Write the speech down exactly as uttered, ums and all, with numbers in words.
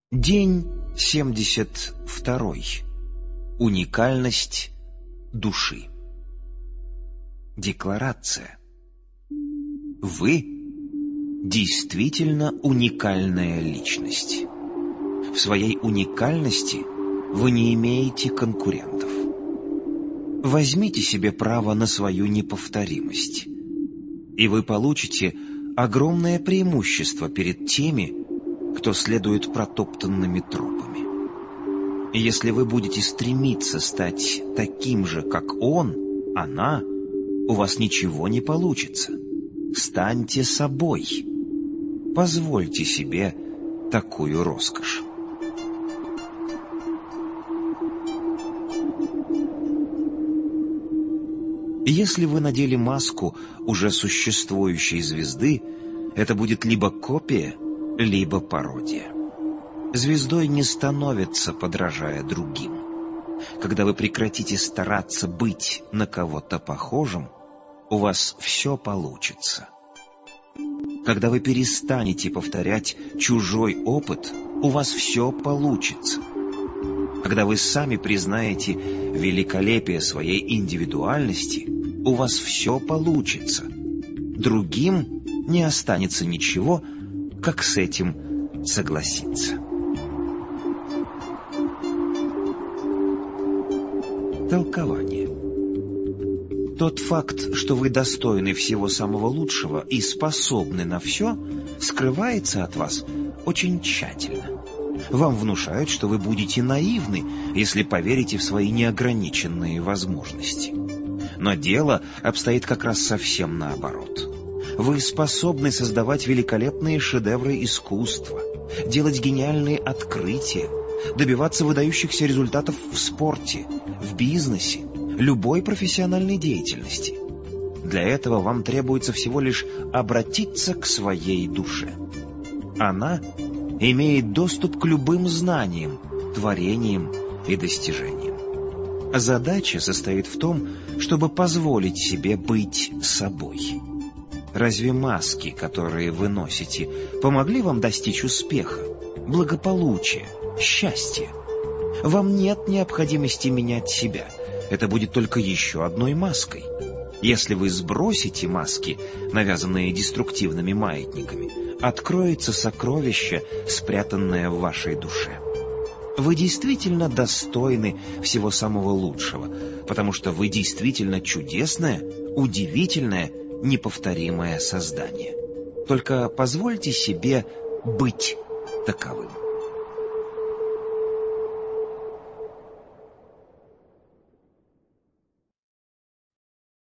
День семьдесят второй. Уникальность души. Декларация. Вы действительно уникальная личность. В своей уникальности вы не имеете конкурентов. Возьмите себе право на свою неповторимость, и вы получите огромное преимущество перед теми, кто следует протоптанными тропами. И если вы будете стремиться стать таким же, как он, она, у вас ничего не получится. Станьте собой. Позвольте себе такую роскошь. Если вы надели маску уже существующей звезды, это будет либо копия, либо пародия. Звездой не становится, подражая другим. Когда вы прекратите стараться быть на кого-то похожим, у вас все получится. Когда вы перестанете повторять чужой опыт, у вас все получится. Когда вы сами признаете великолепие своей индивидуальности, у вас все получится. Другим не останется ничего, как с этим согласиться. Толкование. Тот факт, что вы достойны всего самого лучшего и способны на все, скрывается от вас очень тщательно. Вам внушают, что вы будете наивны, если поверите в свои неограниченные возможности. Но дело обстоит как раз совсем наоборот. Вы способны создавать великолепные шедевры искусства, делать гениальные открытия, добиваться выдающихся результатов в спорте, в бизнесе, любой профессиональной деятельности. Для этого вам требуется всего лишь обратиться к своей душе. Она имеет доступ к любым знаниям, творениям и достижениям. Задача состоит в том, чтобы позволить себе быть собой. Разве маски, которые вы носите, помогли вам достичь успеха, благополучия, счастья? Вам нет необходимости менять себя. Это будет только еще одной маской. Если вы сбросите маски, навязанные деструктивными маятниками, откроется сокровище, спрятанное в вашей душе. Вы действительно достойны всего самого лучшего, потому что вы действительно чудесное, удивительное, неповторимое создание. Только позвольте себе быть таковым.